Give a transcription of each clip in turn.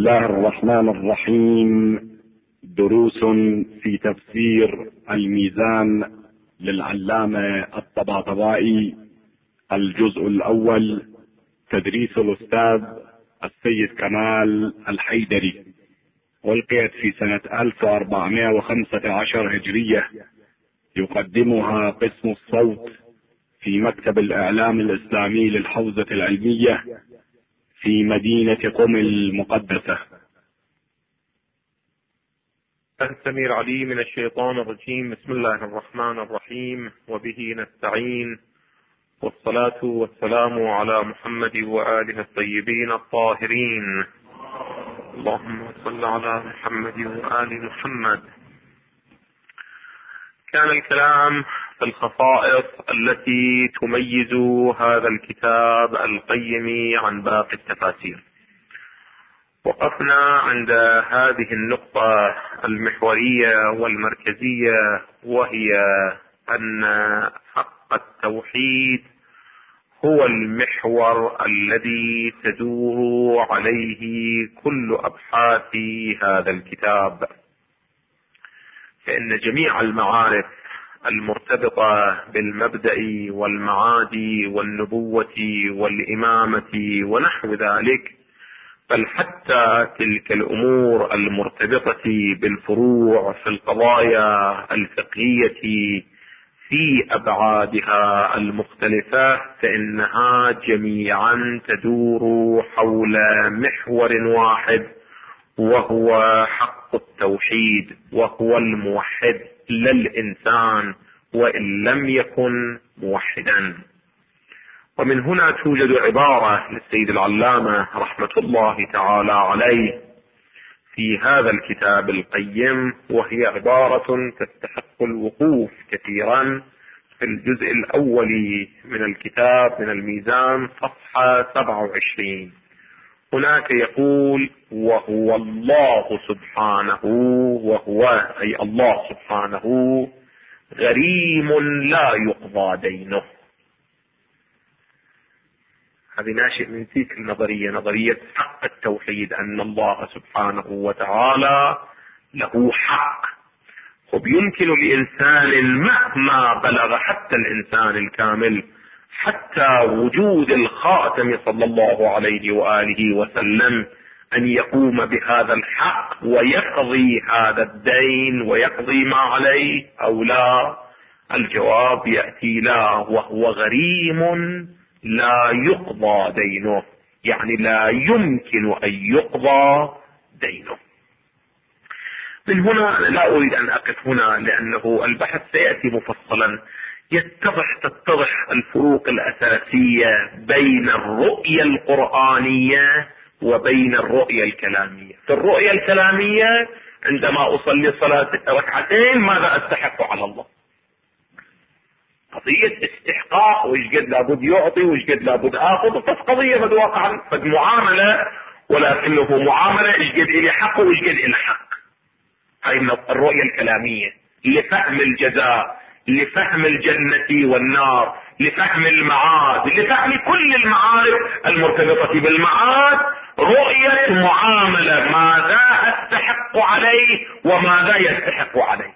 الله الرحمن الرحيم. دروس في تفسير الميزان للعلامة الطباطبائي، الجزء الأول، تدريس الأستاذ السيد كمال الحيدري، ألقيت في سنة 1415 هجرية. يقدمها قسم الصوت في مكتب الإعلام الإسلامي للحوزة العلمية في مدينة قم المقدسة. السميع العليم من الشيطان الرجيم. بسم الله الرحمن الرحيم، وبه نستعين، والصلاة والسلام على محمد وآله الطيبين الطاهرين. اللهم صل على محمد وآل محمد. كان الكلام في الخصائص التي تميز هذا الكتاب القيم عن باقي التفاسير. وقفنا عند هذه النقطة المحورية والمركزية، وهي أن حق التوحيد هو المحور الذي تدور عليه كل أبحاث هذا الكتاب، فإن جميع المعارف المرتبطة بالمبدأ والمعاد والنبوة والإمامة ونحو ذلك، بل حتى تلك الأمور المرتبطة بالفروع في القضايا الفقهية في أبعادها المختلفة، فإنها جميعا تدور حول محور واحد، وهو حق التوحيد، وهو الموحد للإنسان وإن لم يكن موحدا. ومن هنا توجد عبارة للسيد العلامة رحمة الله تعالى عليه في هذا الكتاب القيم، وهي عبارة تستحق الوقوف كثيرا في الجزء الأول من الكتاب من الميزان، صفحة 27. هناك يقول: وهو الله سبحانه، وهو أي الله سبحانه، غريم لا يقضى دينه. هذه ناشئ من تلك النظرية، نظرية حق التوحيد، أن الله سبحانه وتعالى له حق. وبيمكن لإنسان مهما بلغ، حتى الإنسان الكامل، حتى وجود الخاتم صلى الله عليه وآله وسلم، أن يقوم بهذا الحق ويقضي هذا الدين ويقضي ما عليه أو لا؟ الجواب يأتي لا، وهو غريم لا يقضى دينه، يعني لا يمكن أن يقضى دينه. من هنا لا أريد أن أقف هنا، لأنه البحث سيأتي مفصلا. تتضح الفروق الأساسية بين الرؤية القرآنية وبين الرؤية الكلامية. في الرؤية الكلامية عندما أصلي صلاة ركعتين ماذا أستحق على الله؟ قضية استحقاق، وإيش قد لابد يعطي وإيش قد لابد آخذ، بس قضية قد واقعا قد معاملة، ولكنه معاملة إيش قد إلي حق وإيش قد إلي حق. هاي الرؤية الكلامية لفهم الجزاء، لفهم الجنة والنار، لفهم المعاد، لفهم كل المعارف المرتبطة بالمعاد. رؤية معاملة، ماذا أستحق عليه وماذا يستحق عليه.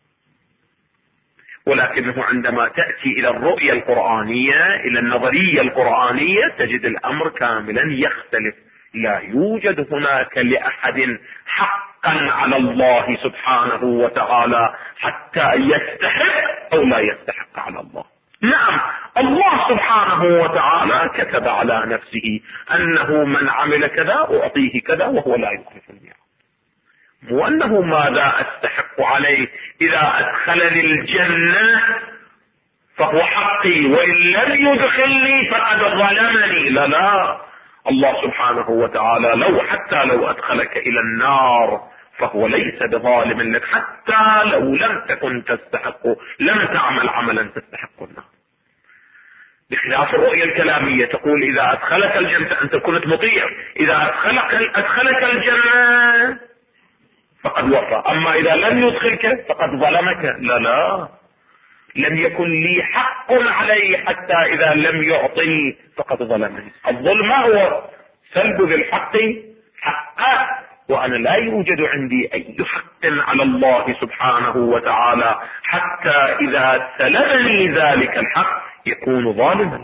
ولكنه عندما تأتي إلى الرؤية القرآنية، إلى النظرية القرآنية، تجد الأمر كاملا يختلف. لا يوجد هناك لأحد حقا على الله سبحانه وتعالى حتى يستحق أو لا يستحق على الله. نعم، الله سبحانه وتعالى كتب على نفسه أنه من عمل كذا أعطيه كذا، وهو لا يخلف الميعاد. وأنه ماذا أستحق عليه؟ إذا أدخلني الجنة فهو حقي، وإن لم يدخلني فقد ظلمني. لا، الله سبحانه وتعالى حتى لو أدخلك إلى النار فهو ليس بظالم لك، حتى لو لم تكن تستحق، لم تعمل عملا تستحق النار. بخلاف الرؤية الكلامية تقول: إذا أدخلك الجنة أنت كنت مطيع، إذا أدخلك الجنة فقد وفى، أما إذا لم يدخلك فقد ظلمك. لا، لم يكن لي حق عليه حتى إذا لم يعطني فقد ظلمني. الظلم هو سلب ذي الحق حقه وأنا لا يوجد عندي أي حق على الله سبحانه وتعالى حتى إذا سلبني ذلك الحق يكون ظالما.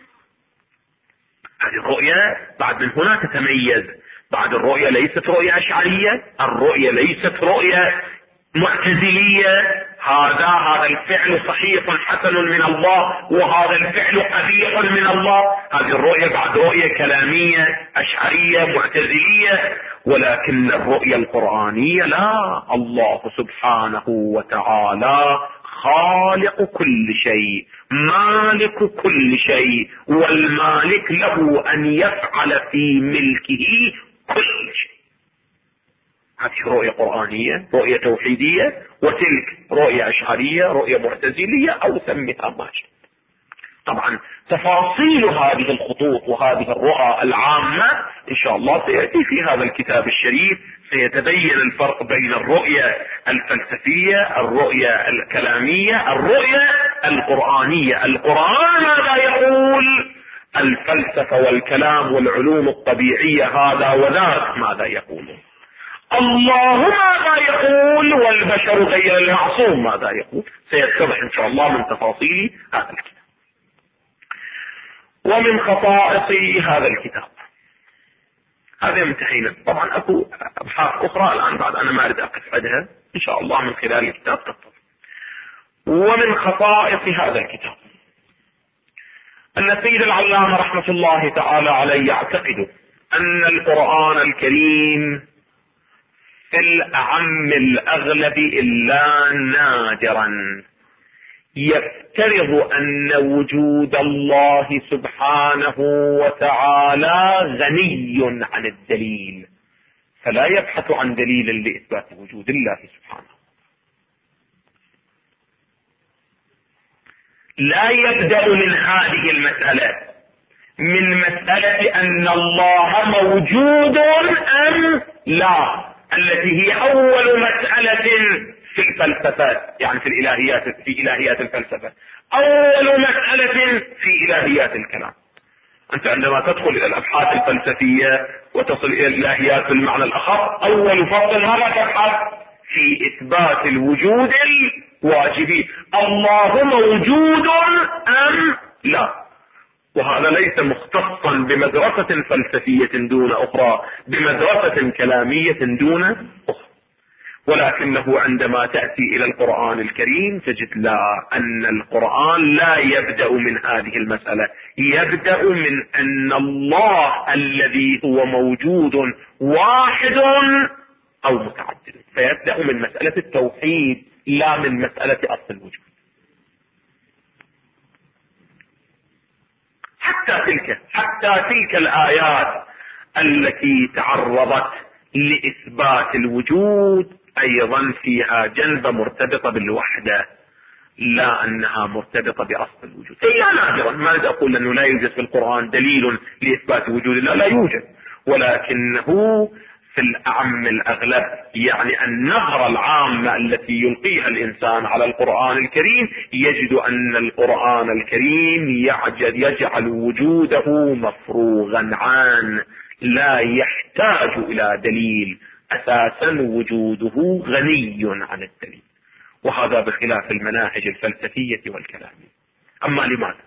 هذه الرؤية بعد من هنا تتميز. بعد الرؤية ليست رؤية أشعرية، الرؤية ليست رؤية معتزلية، هذا الفعل صحيح حسن من الله وهذا الفعل قبيح من الله. هذه الرؤية بعد رؤية كلامية أشعرية معتزلية. ولكن الرؤية القرآنية لا، الله سبحانه وتعالى خالق كل شيء، مالك كل شيء، والمالك له أن يفعل في ملكه كل شيء. هذه رؤية قرآنية، رؤية توحيدية، وتلك رؤية أشعرية، رؤية معتزلية، أو سمها ما شئت. طبعا تفاصيل هذه الخطوط وهذه الرؤى العامة إن شاء الله سيأتي في هذا الكتاب الشريف. سيتبين الفرق بين الرؤية الفلسفية، الرؤية الكلامية، الرؤية القرآنية. القرآن ماذا يقول؟ الفلسفة والكلام والعلوم الطبيعية هذا وذاك ماذا يقولون؟ الله ماذا يقول؟ والبشر غير المعصوم ماذا يقول؟ سيتضح إن شاء الله من تفاصيل هذا الكتاب. ومن خصائص هذا الكتاب، هذا يمتحينا. طبعا اكو ابحاث اخرى الان بعد انا ما اريد اقف عندها، ان شاء الله من خلال الكتاب تتضح. ومن خصائص هذا الكتاب ان السيد العلامة رحمة الله تعالى عليه يعتقد ان القرآن الكريم في الاعم الاغلب الا نادرا يفترض ان وجود الله سبحانه وتعالى غني عن الدليل، فلا يبحث عن دليل لاثبات وجود الله سبحانه. لا يبدأ من هذه المسألة، من مسألة ان الله موجود ام لا، التي هي اول مسألة في الفلسفة، يعني في الالهيات، في الهيات الفلسفة، اول مسألة في الهيات الكلام. انت عندما تدخل الى الابحاث الفلسفية وتصل الى الالهيات بالمعنى الاخر، اول فصل ماذا تبحث؟ في اثبات الوجود الواجبي، الله موجود ام لا. وهذا ليس مختصا بمدرسة فلسفية دون اخرى، بمدرسة كلامية دون اخرى. ولكنه عندما تأتي إلى القرآن الكريم تجد لا، أن القرآن لا يبدأ من هذه المسألة، يبدأ من أن الله الذي هو موجود واحد أو متعدد، فيبدأ من مسألة التوحيد لا من مسألة أصل الوجود. حتى تلك الآيات التي تعرضت لإثبات الوجود أيضا فيها جنبة مرتبطة بالوحدة، لا أنها مرتبطة بأصل الوجود. إلا نادرا، ما أريد أقول أنه لا يوجد في القرآن دليل لإثبات وجود الله، لا يوجد، ولكنه في الأعم الأغلب، يعني النظرة العامة التي يلقيها الإنسان على القرآن الكريم يجد أن القرآن الكريم يجعل وجوده مفروغا عنه، لا يحتاج إلى دليل، أساسا وجوده غني عن الدليل. وهذا بخلاف المناهج الفلسفية والكلامية. أما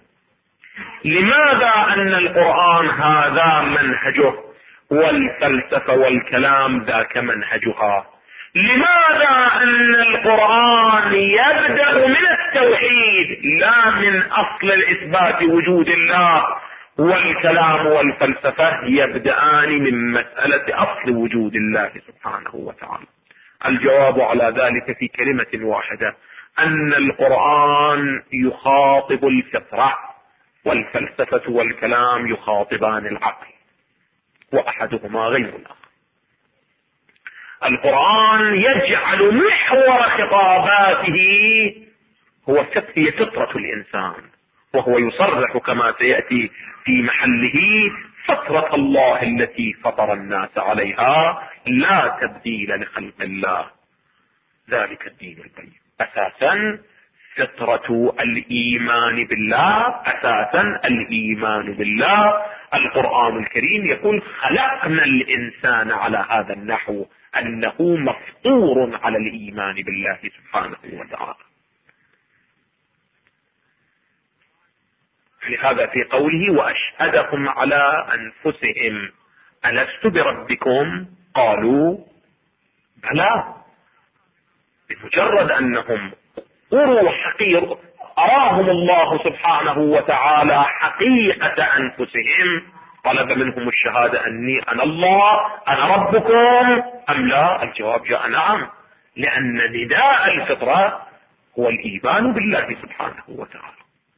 لماذا أن القرآن هذا منهجه والفلسفة والكلام ذاك منهجها؟ لماذا أن القرآن يبدأ من التوحيد لا من أصل الإثبات وجود الله، والكلام والفلسفة يبدأان من مسألة أصل وجود الله سبحانه وتعالى؟ الجواب على ذلك في كلمة واحدة، أن القرآن يخاطب الفطرة، والفلسفة والكلام يخاطبان العقل، وأحدهما غير الآخر. القرآن يجعل محور خطاباته هي فطرة الإنسان، وهو يصرح كما سيأتي في محله فطرة الله التي فطر الناس عليها لا تبديل لخلق الله، ذلك الدين القيم. أساسا فطرة الإيمان بالله، أساسا الإيمان بالله، القرآن الكريم يقول خلقنا الإنسان على هذا النحو، أنه مفطور على الإيمان بالله سبحانه وتعالى. لهذا في قوله وأشهدهم على أنفسهم ألست بربكم قالوا بلى، بمجرد أنهم أراهم الله سبحانه وتعالى حقيقة أنفسهم، طلب منهم الشهادة أني أنا الله أنا ربكم أم لا؟ الجواب جاء نعم، لأن نداء الفطرة هو الإيمان بالله سبحانه وتعالى.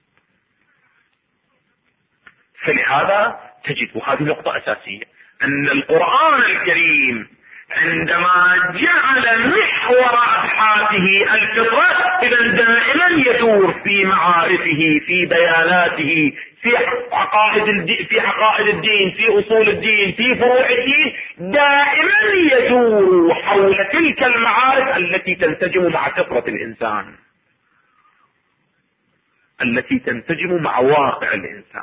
فلهذا تجد، وهذه نقطة أساسية، أن القرآن الكريم عندما جعل محور أبحاثه الفطرة، إذا دائما يدور في معارفه، في بياناته، في عقائد الدين، في أصول الدين، في فروع الدين، دائما يدور حول تلك المعارف التي تنسجم مع فطرة الإنسان، التي تنسجم مع واقع الإنسان.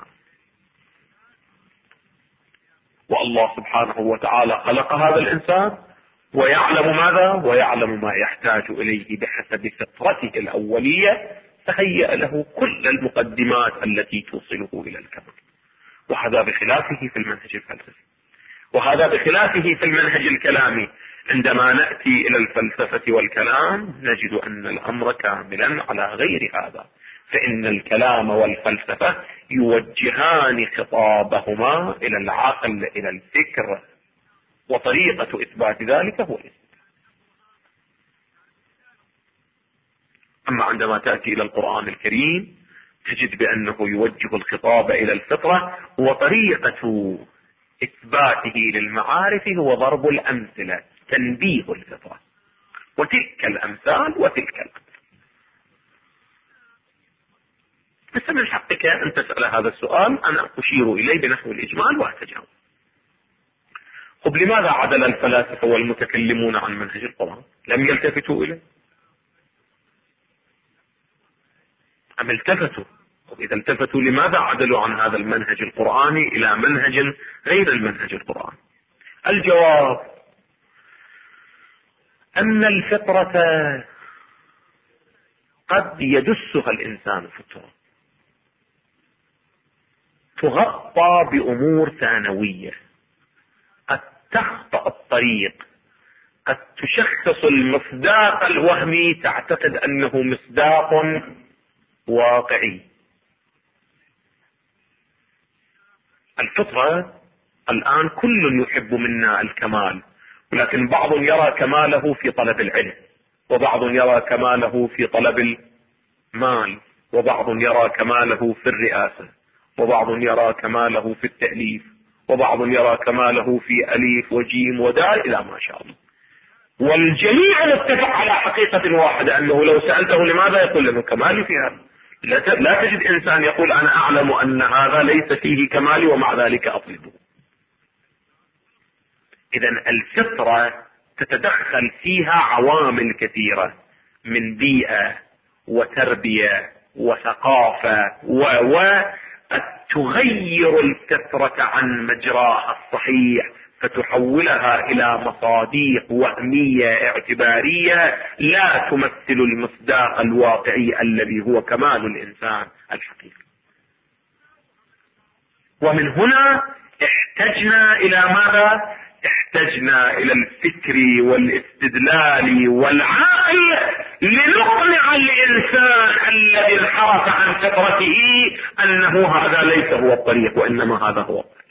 والله سبحانه وتعالى خلق هذا الإنسان ويعلم ماذا؟ ويعلم ما يحتاج إليه بحسب فطرته الأولية، فهيأ له كل المقدمات التي توصله إلى الكمال. وهذا بخلافه في المنهج الفلسفي، وهذا بخلافه في المنهج الكلامي. عندما نأتي إلى الفلسفة والكلام نجد أن الأمر كاملا على غير هذا، فإن الكلام والفلسفة يوجهان خطابهما إلى العقل، إلى الفكر، وطريقة إثبات ذلك هو الإثبات. أما عندما تأتي إلى القرآن الكريم تجد بأنه يوجه الخطاب إلى الفطرة، وطريقة إثباته للمعارف هو ضرب الأمثلة، تنبيه الفطرة، وتلك الأمثال وتلك الأمثال. بس من حقك أن تسأل هذا السؤال، أنا أشير إليه بنحو الإجمال وأتجاوب. طب لماذا عدل الفلاسفة والمتكلمون عن منهج القرآن؟ لم يلتفتوا إليه أم التفتوا؟ طب إذا التفتوا لماذا عدلوا عن هذا المنهج القرآني إلى منهج غير المنهج القرآني؟ الجواب أن الفطرة قد يدسها الإنسان في التراب، تغطى بأمور ثانوية، قد تخطأ الطريق، قد تشخص المصداق الوهمي تعتقد أنه مصداق واقعي. الفطرة الآن كل يحب منا الكمال، ولكن بعض يرى كماله في طلب العلم، وبعض يرى كماله في طلب المال، وبعض يرى كماله في الرئاسة، وبعض يرى كماله في التأليف، وبعض يرى كماله في أليف وجيم ودال إلى ما شاء الله. والجميع متفق على حقيقة واحدة، أنه لو سألته لماذا يقول له كمالي في هذا. لا تجد إنسان يقول أنا أعلم أن هذا ليس فيه كمالي ومع ذلك أطلبه. إذا الفطرة تتدخل فيها عوامل كثيرة من بيئة وتربية وثقافة قد تغير الفطرة عن مجراها الصحيح، فتحولها إلى مصاديق وهمية اعتبارية لا تمثل المصداق الواقعي الذي هو كمال الإنسان الحقيقي. ومن هنا احتجنا إلى ماذا؟ احتجنا إلى الفكر والاستدلال والعقل لنقنع الإنسان الذي انحرف عن فطرته أنه هذا ليس هو الطريق، وإنما هذا هو الطريق.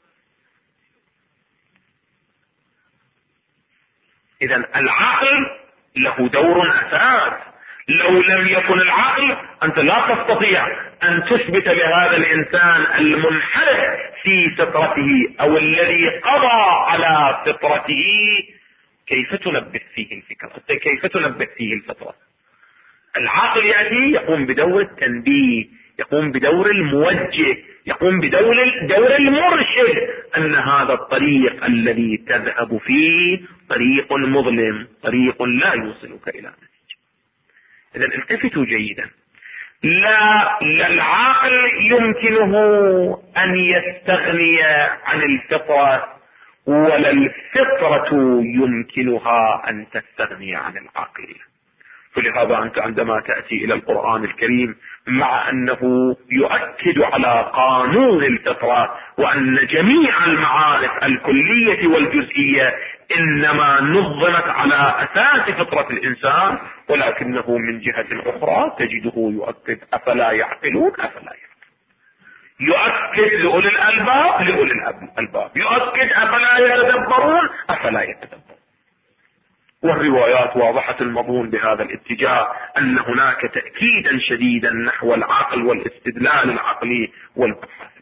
إذن العقل له دور أساس. لو لم يكن العقل أنت لا تستطيع أن تثبت لهذا الإنسان المنحرف في فطرته أو الذي قضى على فطرته كيف تنبه فيه الفكرة، كيف تنبه فيه الفطرة. العقل يأتي يقوم بدور التنبيه، يقوم بدور الموجه، يقوم بدور المرشد، أن هذا الطريق الذي تذهب فيه طريق مظلم، طريق لا يوصلك إلى نتيجة. إذن التفتوا جيدا، لا العقل يمكنه ان يستغني عن الفطرة، ولا الفطرة يمكنها ان تستغني عن العقل. فلهذا انت عندما تأتي الى القرآن الكريم مع انه يؤكد على قانون الفطرة وان جميع المعارف الكلية والجزئية انما نظمت على اساس فطرة الانسان، ولكنه من جهة اخرى تجده يؤكد افلا يعقلون افلا يعقلون، يؤكد لأولي الألباب، يؤكد افلا يتدبرون افلا يتدبرون. والروايات واضحة المضمون بهذا الاتجاه، ان هناك تأكيدا شديدا نحو العقل والاستدلال العقلي والبحث العقلي.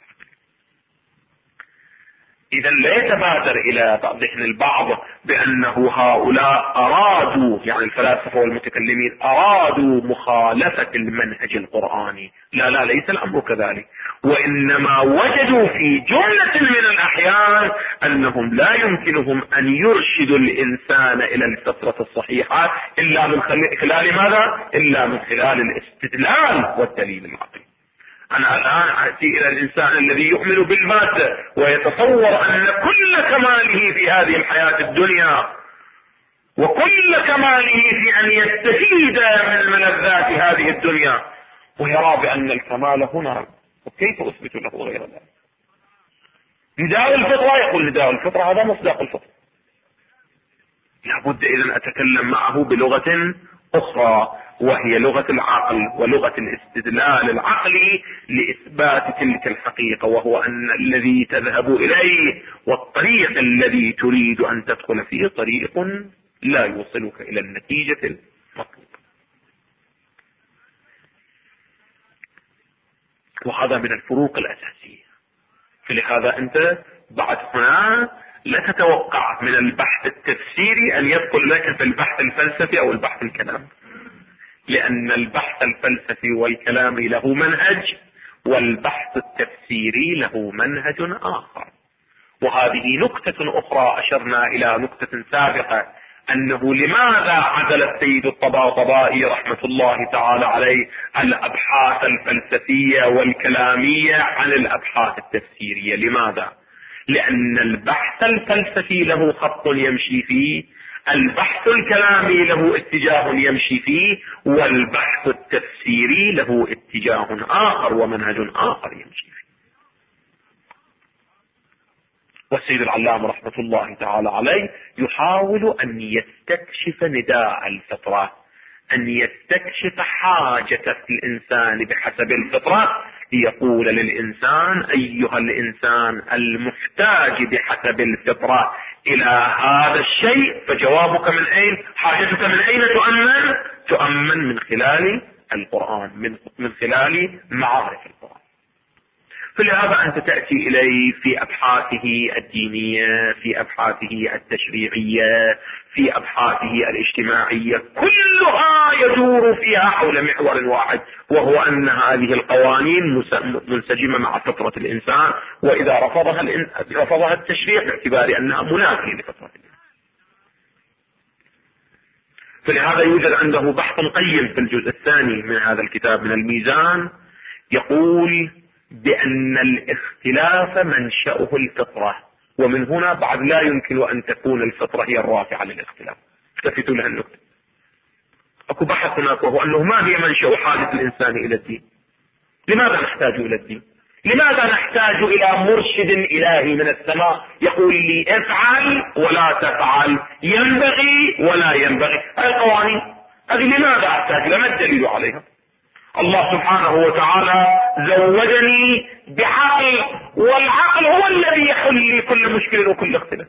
اذا لا يتبادر الى ذهن البعض بانه هؤلاء ارادوا، يعني الفلاسفة والمتكلمين ارادوا مخالفة المنهج القرآني. لا ليس الامر كذلك، وانما وجدوا في جملة من الاحيان انهم لا يمكنهم ان يرشدوا الانسان الى الفطرة الصحيحة الا من خلال ماذا؟ الا من خلال الاستدلال والدليل العقلي. انا الان اتي الى الانسان الذي يؤمن بالمادة ويتصور ان كل كماله في هذه الحياة الدنيا وكل كماله في ان يستفيد من ملذات هذه الدنيا، ويرى بان الكمال هنا، وكيف اثبت له غير ذلك؟ نداء الفطرة، يقول نداء الفطرة هذا مصداق الفطرة. لابد اذا اتكلم معه بلغة اخرى، وهي لغة العقل ولغة الاستدلال العقلي لإثبات تلك الحقيقة، وهو أن الذي تذهب إليه والطريق الذي تريد أن تدخل فيه طريق لا يوصلك إلى النتيجة المطلوبة. وهذا من الفروق الأساسية. فلهذا أنت بعد هنا لا تتوقع من البحث التفسيري أن يدخل لك في البحث الفلسفي أو البحث الكلامي، لأن البحث الفلسفي والكلامي له منهج، والبحث التفسيري له منهج آخر. وهذه نكتة أخرى أشرنا إلى نكتة سابقة، أنه لماذا عزل السيد الطباطبائي رحمة الله تعالى عليه الأبحاث الفلسفية والكلامية عن الأبحاث التفسيرية؟ لماذا؟ لأن البحث الفلسفي له خط يمشي فيه، البحث الكلامي له اتجاه يمشي فيه، والبحث التفسيري له اتجاه آخر ومنهج آخر يمشي فيه. والسيد العلامة رحمة الله تعالى عليه يحاول أن يستكشف نداء الفطرة، أن يستكشف حاجة الإنسان بحسب الفطرة، ليقول للإنسان أيها الإنسان المحتاج بحسب الفطرة إلى هذا الشيء، فجوابك من أين؟ حاجتك من أين تؤمن؟ تؤمن من خلال القرآن، من خلال معارف القرآن. فلهذا أنت تأتي إليه في أبحاثه الدينية، في أبحاثه التشريعية، في أبحاثه الاجتماعية، كلها يدور فيها حول محور واحد، وهو أن هذه القوانين منسجمة مع فطرة الإنسان، وإذا رفضها التشريع باعتبار أنها منافية لفطرة الإنسان. فلهذا يوجد عنده بحث قيم في الجزء الثاني من هذا الكتاب من الميزان، يقول بأن الاختلاف منشأه الفطرة، ومن هنا بعد لا يمكن أن تكون الفطرة هي الرافعة للاختلاف. التفتوا لها النقطة. أكو بحث هناك، وهو أنه ما هي منشأ حاجة الإنسان إلى الدين؟ لماذا نحتاج إلى الدين؟ لماذا نحتاج إلى مرشد إلهي من السماء يقول لي افعل ولا تفعل، ينبغي ولا ينبغي؟ هذه القوانين هذه لماذا أحتاج؟ لما الدليل عليها؟ الله سبحانه وتعالى زوجني بعقل، والعقل هو الذي يحل لي كل مشكلة وكل اختلاف.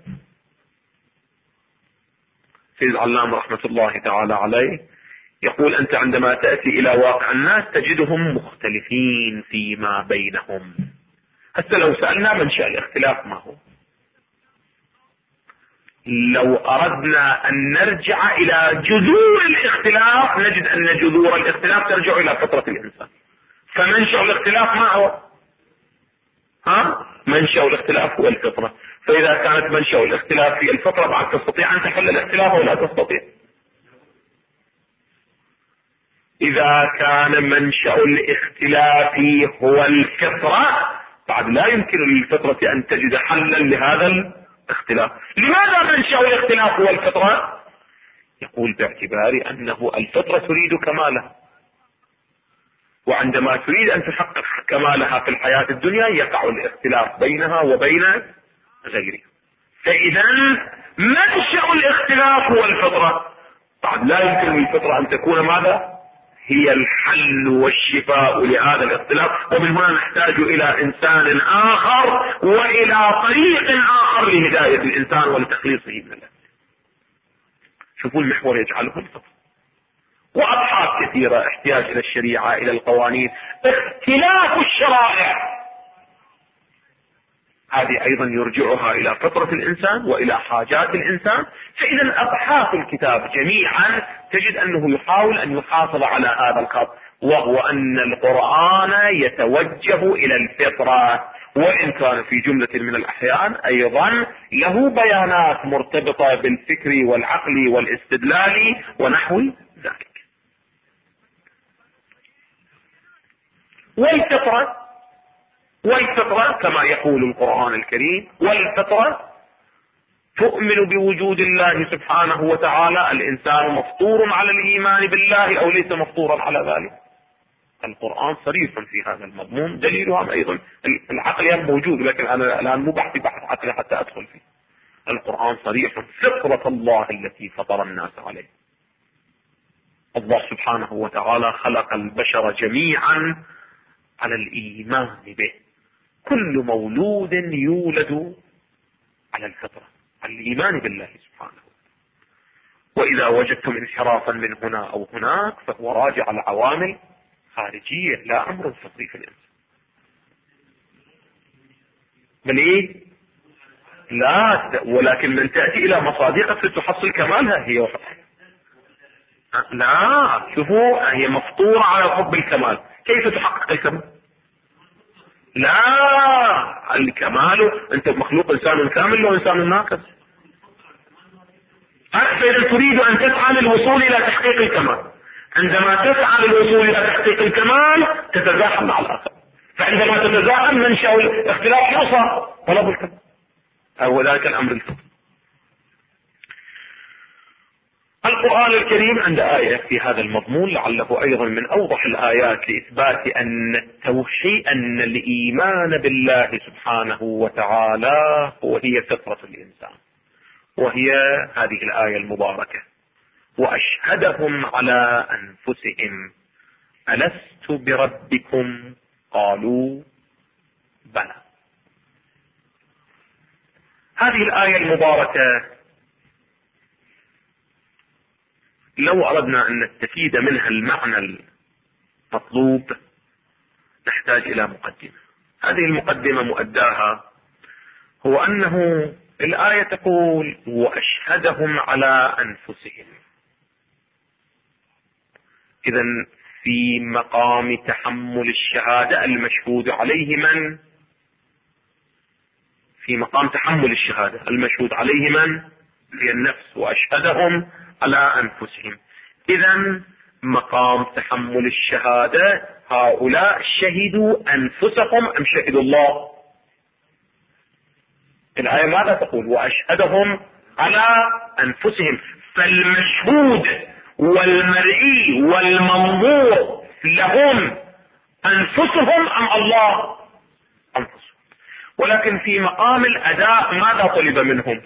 سيد العلامة رحمة الله تعالى عليه يقول أنت عندما تأتي إلى واقع الناس تجدهم مختلفين فيما بينهم. حتى لو سألنا منشأ الاختلاف ما هو، لو أردنا أن نرجع إلى جذور الاختلاف نجد أن جذور الاختلاف ترجع إلى فطرة الإنسان. فمنشأ الاختلاف ما هو؟ منشأ الاختلاف هو الفطرة. فإذا كانت منشأ الاختلاف في الفطرة بعد تستطيع أن تحل الاختلاف ولا تستطيع؟ إذا كان منشأ الاختلاف هو الفطرة، بعد لا يمكن للفطرة أن تجد حلا لهذا الاختلاف. لماذا منشأ الاختلاف هو الفطرة؟ يقول باعتبار أنه الفطرة تريد كمالها، وعندما تريد أن تحقق كمالها في الحياة الدنيا يقع الاختلاف بينها وبين غيرها. فإذا منشأ الاختلاف هو الفطرة، بعد لا يمكن للفطرة أن تكون ماذا؟ هي الحل والشفاء لهذا الاختلاف. ومن هنا نحتاج إلى إنسان آخر وإلى طريق آخر لهداية الإنسان ولتخليصه من الله. شوفوا المحور يجعله الفطرة. وأبحاث كثيرة، احتياج إلى الشريعة، إلى القوانين، اختلاف الشرائع، هذه أيضا يرجعها إلى فطرة الإنسان وإلى حاجات الإنسان. فإذا أبحاث الكتاب جميعا تجد أنه يحاول أن يحافظ على هذا الخط، وهو أن القرآن يتوجه إلى الفطرة، وإن كان في جملة من الأحيان أيضا له بيانات مرتبطة بالفكر والعقل والاستدلال ونحو ذلك. والفطرة كما يقول القرآن الكريم، والفطرة تؤمن بوجود الله سبحانه وتعالى. الإنسان مفطور على الإيمان بالله أو ليس مفطورا على ذلك؟ القرآن صريح في هذا المضمون. دليلها أيضا العقل موجود، لكن أنا الآن مو بحث عقلي حتى أدخل فيه. القرآن صريح: فطرة الله التي فطر الناس عليه. الله سبحانه وتعالى خلق البشر جميعا على الإيمان به. كل مولود يولد على الفطرة، على الإيمان بالله سبحانه. وإذا وجدتم انحرافا من هنا أو هناك فهو راجع على عوامل خارجية، لا أمر فطري في الإنسان. من إيه؟ لا، ولكن من تأتي إلى مصادقة تحصل كمالها هي وحدها. لا، شوفوا، هي مفطورة على حب الكمال. كيف تحقق الكمال؟ لا، الكمال انت مخلوق انسان كامل لو انسان ناقص. فإذا تريد ان تسعى للوصول الى تحقيق الكمال، عندما تسعى للوصول الى تحقيق الكمال تتزاحم مع الاخر، فعندما تتزاحم منشأ الاختلاف يوصى طلب الكمال، هو ذلك الامر الفطري. القرآن الكريم عند آية في هذا المضمون لعله أيضا من أوضح الآيات لإثبات أن التوحيد، أن الإيمان بالله سبحانه وتعالى هي فطرة الإنسان، وهي هذه الآية المباركة: وأشهدهم على أنفسهم ألست بربكم قالوا بلى. هذه الآية المباركة لو أردنا أن نستفيد منها المعنى المطلوب نحتاج إلى مقدمة. هذه المقدمة مؤداها هو أنه الآية تقول: وأشهدهم على أنفسهم. إذن في مقام تحمل الشهادة المشهود عليه من؟ في مقام تحمل الشهادة المشهود عليه من؟ هي النفس. وأشهدهم على أنفسهم. إذن مقام تحمل الشهادة هؤلاء شهدوا أنفسهم أم شهدوا الله؟ الآية ماذا تقول؟ وأشهدهم على أنفسهم. فالمشهود والمرئي والمنظور لهم أنفسهم أم الله؟ أنفسهم. ولكن في مقام الأداء ماذا طلب منهم؟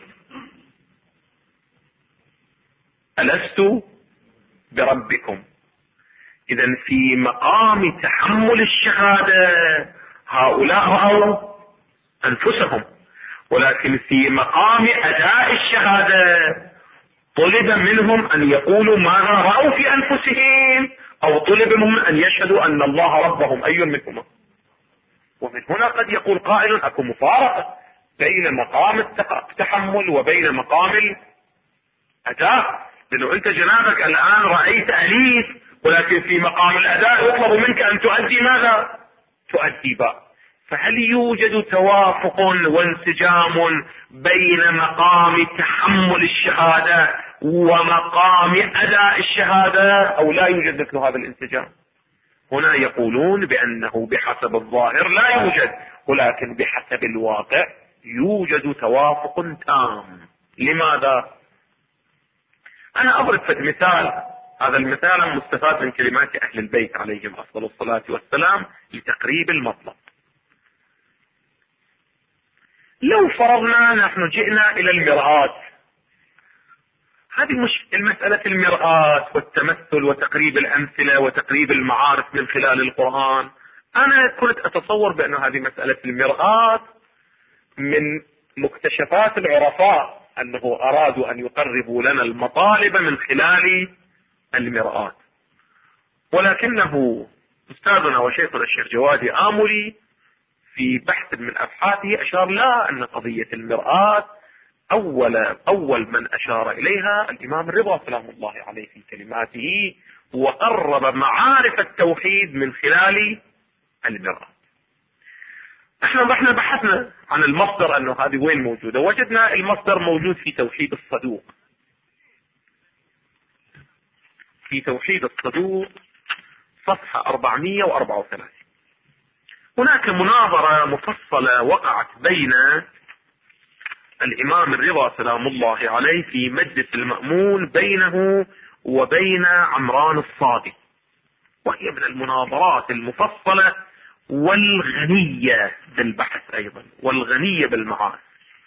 ألست بربكم. إذن في مقام تحمل الشهادة هؤلاء رأوا أنفسهم، ولكن في مقام أداء الشهادة طلب منهم أن يقولوا ماذا رأوا في أنفسهم، أو طلب منهم أن يشهدوا أن الله ربهم، أي منهما. ومن هنا قد يقول قائل: أكو مفارقة بين مقام التحمل وبين مقام الأداء، لأنه أنت جنابك الآن رأيت أليف، ولكن في مقام الأداء يطلب منك أن تؤدي ماذا؟ تؤدي باء. فهل يوجد توافق وانسجام بين مقام تحمل الشهادة ومقام أداء الشهادة أو لا يوجد مثل هذا الانسجام؟ هنا يقولون بأنه بحسب الظاهر لا يوجد، ولكن بحسب الواقع يوجد توافق تام. لماذا؟ أنا أضرب مثال، هذا المثال مستفاد من كلمات أهل البيت عليهم أفضل الصلاة والسلام لتقريب المطلب. لو فرضنا نحن جئنا إلى المرآة، هذه مش المسألة المرآة والتمثل وتقريب الأمثلة وتقريب المعارف من خلال القرآن. أنا كنت أتصور بأن هذه مسألة المرآة من مكتشفات العرفاء، أنه أرادوا أن يقربوا لنا المطالب من خلال المرآة، ولكنه أستاذنا وشيخنا الشيخ جوادي آملي في بحث من أبحاثه أشار لا، أن قضية المرآة أول من أشار إليها الإمام الرضا سلام الله عليه في كلماته، وقرب معارف التوحيد من خلال المرآة. احنا بحثنا عن المصدر أنه هذه وين موجودة، وجدنا المصدر موجود في توحيد الصدوق. في توحيد الصدوق صفحة 434 هناك مناظرة مفصلة وقعت بين الإمام الرضا سلام الله عليه في مجلس المأمون بينه وبين عمران الصادق، وهي من المناظرات المفصلة والغنية بالبحث أيضا والغنية بالمعارف.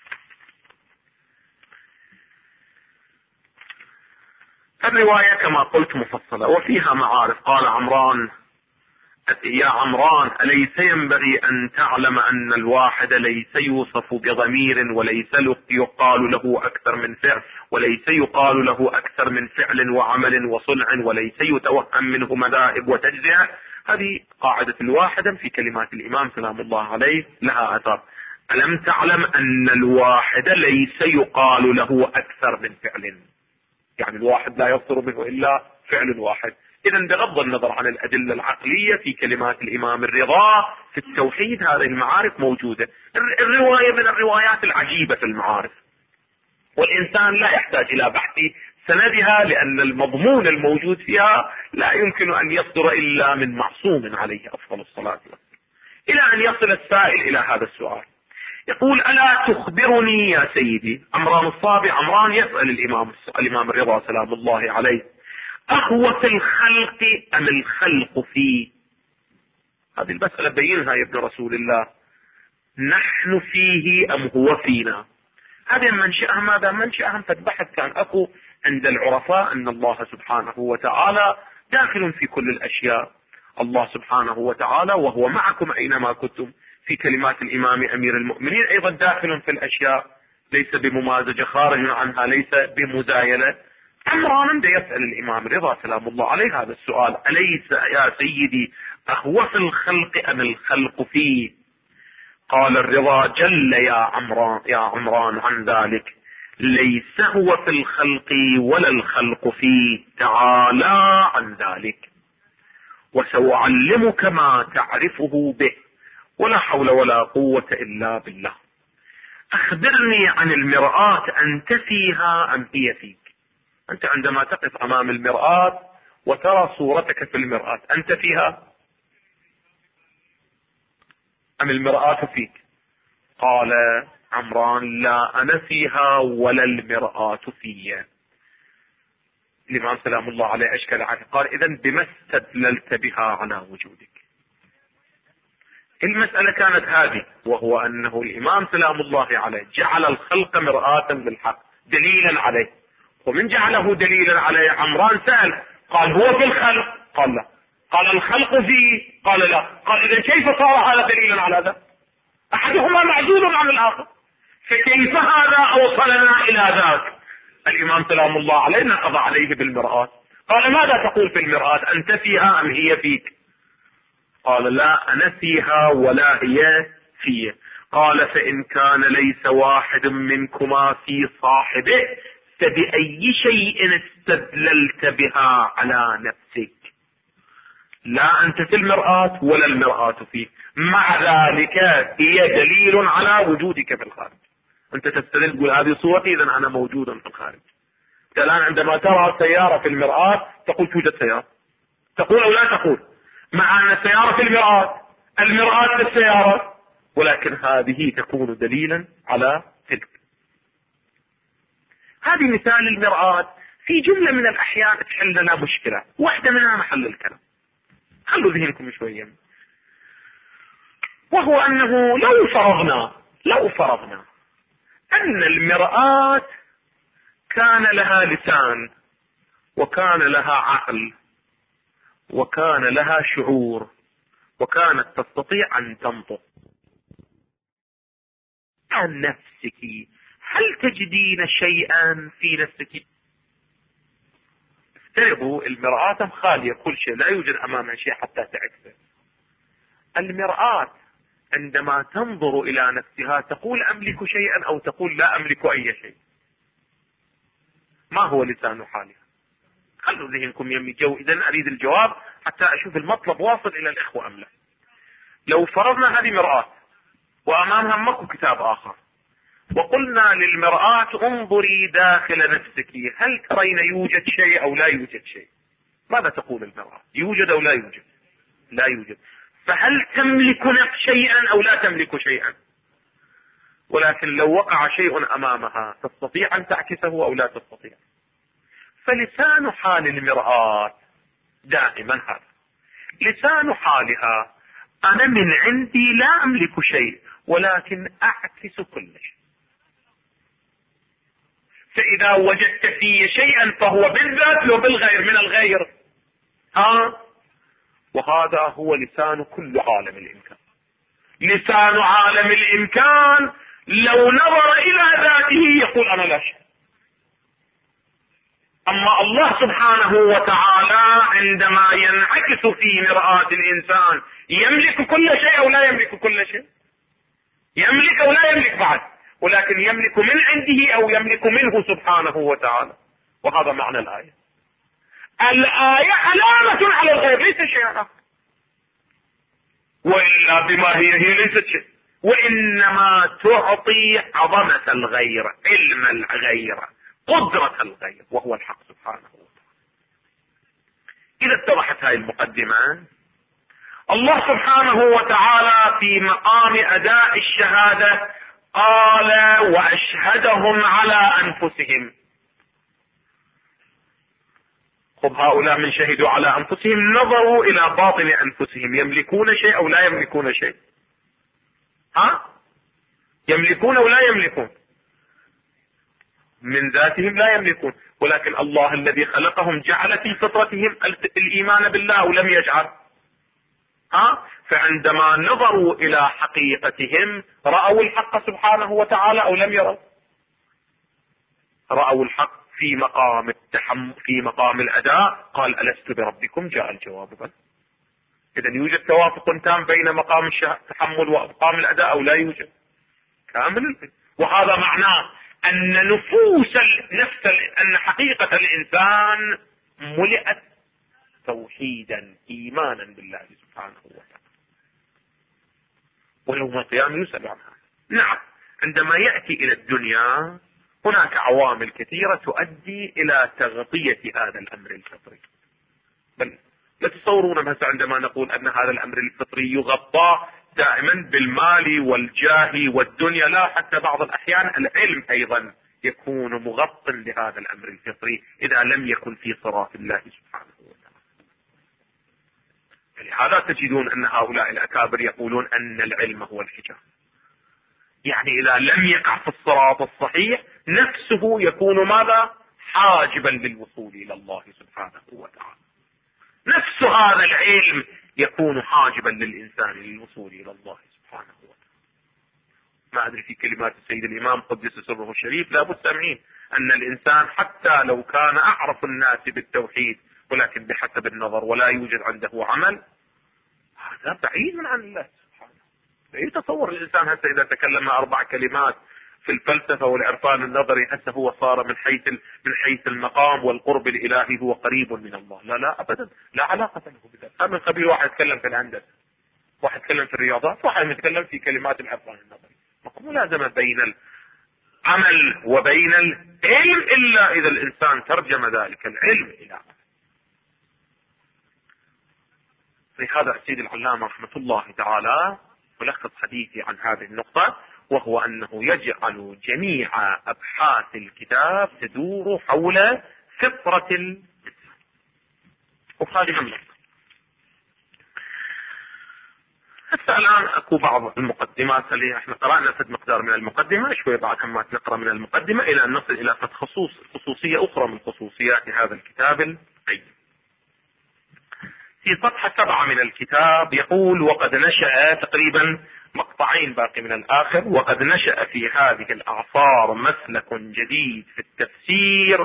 الرواية كما قلت مفصلة وفيها معارف. قال عمران: يا عمران، أليس ينبغي أن تعلم أن الواحد ليس يوصف بضمير وليس يقال له أكثر من فعل، وليس يقال له أكثر من فعل وعمل وصنع، وليس يتوهم منه مذاهب وتجزئة. هذه قاعدة الواحدة في كلمات الإمام سلام الله عليه لها أثر. ألم تعلم أن الواحد ليس يقال له أكثر من فعل، يعني الواحد لا يصدر منه إلا فعل واحد. إذا بغض النظر عن الأدلة العقلية في كلمات الإمام الرضا في التوحيد هذه المعارف موجودة. الرواية من الروايات العجيبة في المعارف، والإنسان لا يحتاج إلى بحث سندها، لأن المضمون الموجود فيها لا يمكن أن يصدر إلا من معصوم عليه أفضل الصلاة والسلام. إلى أن يصل السائل إلى هذا السؤال، يقول: ألا تخبرني يا سيدي؟ عمران يسأل الإمام الرضا سلام الله عليه: أهو في الخلق أم الخلق فيه؟ هذه المسألة بينها يا ابن رسول الله، نحن فيه أم هو فينا؟ هذه منشأها ماذا؟ منشأها فالبحث كان أكو عند العرفاء أن الله سبحانه وتعالى داخل في كل الأشياء. الله سبحانه وتعالى وهو معكم أينما كنتم، في كلمات الإمام أمير المؤمنين أيضا داخل في الأشياء، ليس بممازجة خارج عنها، ليس بمزايلة. عمران يسأل الإمام رضا سلام الله عليه هذا السؤال: أليس يا سيدي أهو في الخلق أم الخلق فيه؟ قال الرضا: جل يا عمران عن ذلك، ليس هو في الخلق ولا الخلق فيه، تعالى عن ذلك، وسأعلمك ما تعرفه به، ولا حول ولا قوة إلا بالله. أخبرني عن المرآة، أنت فيها أم هي فيك؟ أنت عندما تقف أمام المرآة وترى صورتك في المرآة، أنت فيها أم المرآة فيك؟ قال عمران: لا أنا فيها ولا المرآة في. الإمام سلام الله عليه أشكل عليه، قال: إذن بما استدللت بها على وجودك؟ المسألة كانت هذه، وهو أنه الإمام سلام الله عليه جعل الخلق مرآة بالحق دليلا عليه، ومن جعله دليلا عليه عمران سأل، قال: هو في الخلق؟ قال لا. قال: الخلق فيه؟ قال لا. قال: إذا كيف صار هذا دليلا على ذا؟ أحدهما معزول عن الآخر، فكيف هذا أوصلنا إلى ذاك؟ الإمام سلام الله عليه نقض عليه بالمرآة، قال: ماذا تقول في المرآة؟ أنت فيها أم هي فيك؟ قال: لا أنا فيها ولا هي فيه. قال: فإن كان ليس واحد منكما في صاحبه، فبأي شيء استدللت بها على نفسك؟ لا أنت في المرآة ولا المرآة فيك، مع ذلك هي دليل على وجودك في الخارج. أنت تستدل تقول هذه صورتي، إذن أنا موجود في الخارج. الآن عندما ترى سيارة في المرآة تقول توجد سيارة، تقول أو لا تقول، مع أن السيارة في المرآة للسيارة، ولكن هذه تكون دليلا على تلك. هذه مثال المرآة في جملة من الأحيان تحل لنا مشكلة، واحدة منها محل الكلام، خلوا ذهنكم شوية، وهو أنه لو فرضنا أن المرآة كان لها لسان وكان لها عقل وكان لها شعور وكانت تستطيع أن تنطق عن نفسك، هل تجدين شيئا في نفسك؟ افترضوا المرآة خالية كل شيء، لا يوجد أمامها شيء حتى تعكسه. المرآة عندما تنظر إلى نفسها تقول أملك شيئا أو تقول لا أملك أي شيء؟ ما هو لسان حالها؟ خلوا ذهنكم يمي جو، إذن أريد الجواب حتى أشوف المطلب واصل إلى الإخوة أم لا. لو فرضنا هذه مرآة وأمامها ماكو كتاب آخر، وقلنا للمرآة انظري داخل نفسك، هل ترين يوجد شيء أو لا يوجد شيء؟ ماذا تقول المرآة؟ يوجد أو لا يوجد؟ لا يوجد. فهل تملك شيئا أو لا تملك شيئا؟ ولكن لو وقع شيء أمامها تستطيع أن تعكسه أو لا تستطيع؟ فلسان حال المرآة دائما هذا، لسان حالها أنا من عندي لا أملك شيء ولكن أعكس كل شيء، فإذا وجدت في شيئا فهو بالذات لو بالغير من الغير. وهذا هو لسان كل عالم الإمكان. لسان عالم الإمكان لو نظر إلى ذاته يقول أنا لا شيء. أما الله سبحانه وتعالى عندما ينعكس في مرآة الإنسان يملك كل شيء أو لا يملك كل شيء؟ يملك أو لا يملك بعد، ولكن يملك من عنده أو يملك منه سبحانه وتعالى. وهذا معنى الآية. الآية علامة على الغير ليس شيئا، وإلا بما هي ليست شيء، وإنما تعطي عظمة الغير، علم الغير، قدرة الغير، وهو الحق سبحانه وتعالى. إذا اتضحت هذه المقدمة، الله سبحانه وتعالى في مقام أداء الشهادة قال وأشهدهم على أنفسهم. خب هؤلاء من شهدوا على أنفسهم نظروا إلى باطن أنفسهم، يملكون شيء أو لا يملكون شيء؟ يملكون أو لا يملكون؟ من ذاتهم لا يملكون، ولكن الله الذي خلقهم جعل في فطرتهم الإيمان بالله أو لم يجعل؟ فعندما نظروا إلى حقيقتهم رأوا الحق سبحانه وتعالى أو لم يروا؟ رأوا الحق في مقام في مقام الأداء، قال ألست بربكم؟ جاء الجواب بل. إذا يوجد توافق تام بين مقام التحمل ومقام الأداء أو لا يوجد؟ كامل. وهذا معناه أن أن حقيقة الإنسان ملئت توحيدا إيمانا بالله سبحانه وتعالى، ويوم القيامة يسأل عنها. نعم، عندما يأتي إلى الدنيا هناك عوامل كثيرة تؤدي إلى تغطية هذا الأمر الفطري. بل لا تصورون مثلا عندما نقول أن هذا الأمر الفطري يغطى دائما بالمال والجاه والدنيا، لا، حتى بعض الأحيان العلم أيضا يكون مغطى لهذا الأمر الفطري إذا لم يكن في صراط الله سبحانه وتعالى. لهذا تجدون أن هؤلاء الأكابر يقولون أن العلم هو الحجاب، يعني إذا لم يقع في الصراط الصحيح نفسه يكون ماذا؟ حاجبا للوصول إلى الله سبحانه وتعالى. نفس هذا العلم يكون حاجبا للإنسان للوصول إلى الله سبحانه وتعالى. ما أدري في كلمات السيد الإمام قدس سره الشريف لا بد سامعين أن الإنسان حتى لو كان أعرف الناس بالتوحيد ولكن بحسب النظر ولا يوجد عنده عمل، هذا بعيد عن الله سبحانه. يتصور الإنسان هسه إذا تكلم 4 كلمات في الفلسفة والعرفان النظري هسه هو صار من حيث المقام والقرب الإلهي هو قريب من الله؟ لا أبدا، لا علاقة له بذلك. من قبيل واحد يتكلم في الهندسة، واحد يتكلم في الرياضات، واحد يتكلم في كلمات العرفان النظري. ملازمة بين العمل وبين العلم إلا إذا الإنسان ترجم ذلك العلم إلى عمل. لهذا السيد العلامة رحمة الله تعالى ملخص حديثي عن هذه النقطة، وهو أنه يجعل جميع أبحاث الكتاب تدور حول فطرة الإسلام. وهذه هم حتى الآن أكو بعض المقدمات اللي احنا قرأنا فد مقدار من المقدمة، شوية بعد هم نقرأ من المقدمة إلى أن نصل إلى فد خصوصية أخرى من خصوصيات هذا الكتاب القيم. في صفحة 7 من الكتاب يقول: وقد نشأ، تقريبا مقطعين باقي من الآخر، وقد نشأ في هذه الأعصار مسلك جديد في التفسير،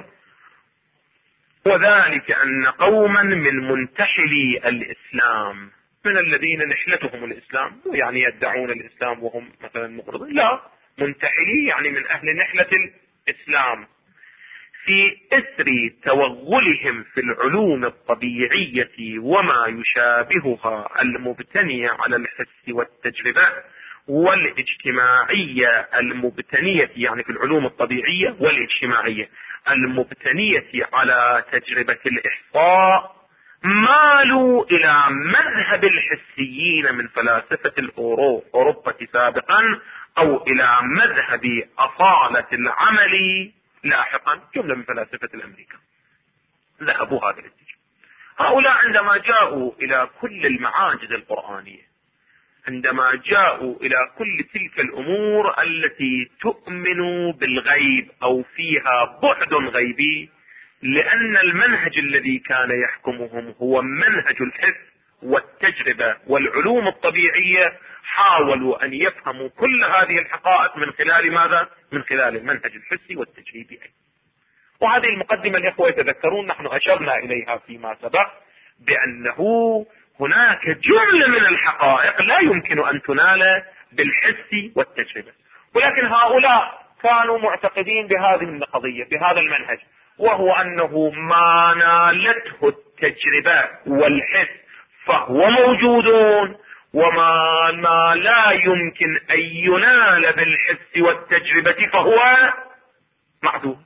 وذلك أن قوما من منتحلي الإسلام، من الذين نحلتهم الإسلام، يعني يدعون الإسلام وهم مثلا مقرضين، لا، منتحلي يعني من أهل نحلة الإسلام، في إثر توغلهم في العلوم الطبيعية وما يشابهها المبتنية على الحس والتجربة، والاجتماعية المبتنية، يعني في العلوم الطبيعية والاجتماعية المبتنية على تجربة الإحصاء، مالوا إلى مذهب الحسيين من فلاسفة أوروبا سابقا، أو إلى مذهب أصالة العمل لاحقا، جملة من فلاسفة الأمريكا ذهبوا هذا الاتجاه. هؤلاء عندما جاءوا إلى كل المعاجز القرآنية، عندما جاءوا إلى كل تلك الأمور التي تؤمن بالغيب أو فيها بعد غيبي، لأن المنهج الذي كان يحكمهم هو منهج الحس والتجربة والعلوم الطبيعية، حاولوا أن يفهموا كل هذه الحقائق من خلال ماذا؟ من خلال المنهج الحسي والتجريبي. وهذه المقدمة الإخوة يتذكرون نحن أشرنا إليها فيما سبق، بأنه هناك جملة من الحقائق لا يمكن أن تنال بالحس والتجربة، ولكن هؤلاء كانوا معتقدين بهذه القضية، بهذا المنهج، وهو أنه ما نالته التجربة والحس فهو موجود، وما لا يمكن أن ينال بالحس والتجربة فهو معدوم.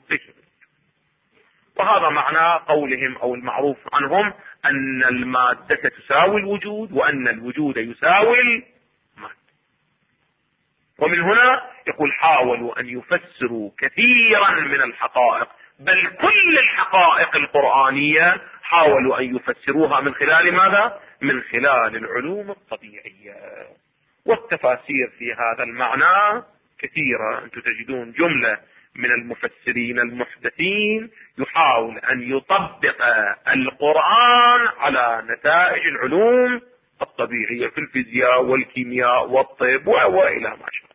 وهذا معنى قولهم أو المعروف عنهم أن المادة تساوي الوجود، وأن الوجود يساوي المادة. ومن هنا يقول: حاولوا أن يفسروا كثيرا من الحقائق، بل كل الحقائق القرآنية حاولوا أن يفسروها من خلال ماذا؟ من خلال العلوم الطبيعية. والتفاسير في هذا المعنى كثيرة، أنتم تجدون جملة من المفسرين المحدثين يحاول أن يطبق القرآن على نتائج العلوم الطبيعية في الفيزياء والكيمياء والطب وإلى ما شابه.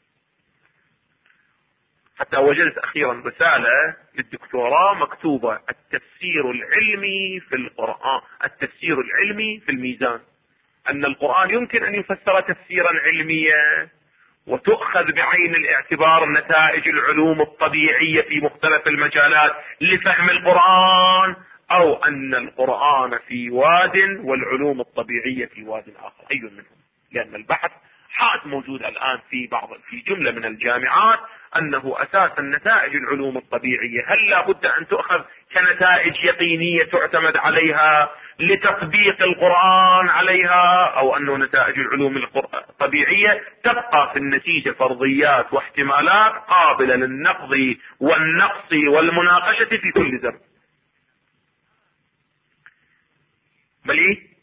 حتى وجدت أخيرا رسالة للدكتوراه مكتوبة: التفسير العلمي في القرآن، التفسير العلمي في الميزان، أن القرآن يمكن أن يفسر تفسيرا علميا وتؤخذ بعين الاعتبار نتائج العلوم الطبيعية في مختلف المجالات لفهم القرآن، أو أن القرآن في واد والعلوم الطبيعية في واد آخر، أي منهم؟ لأن البحث حاد موجود الآن في جملة من الجامعات أنه أساسا نتائج العلوم الطبيعية هل لا بد أن تؤخذ كنتائج يقينية تعتمد عليها لتطبيق القرآن عليها، أو أنه نتائج العلوم الطبيعية تبقى في النتيجة فرضيات واحتمالات قابلة للنقض والنقص والمناقشة في كل زمن. بل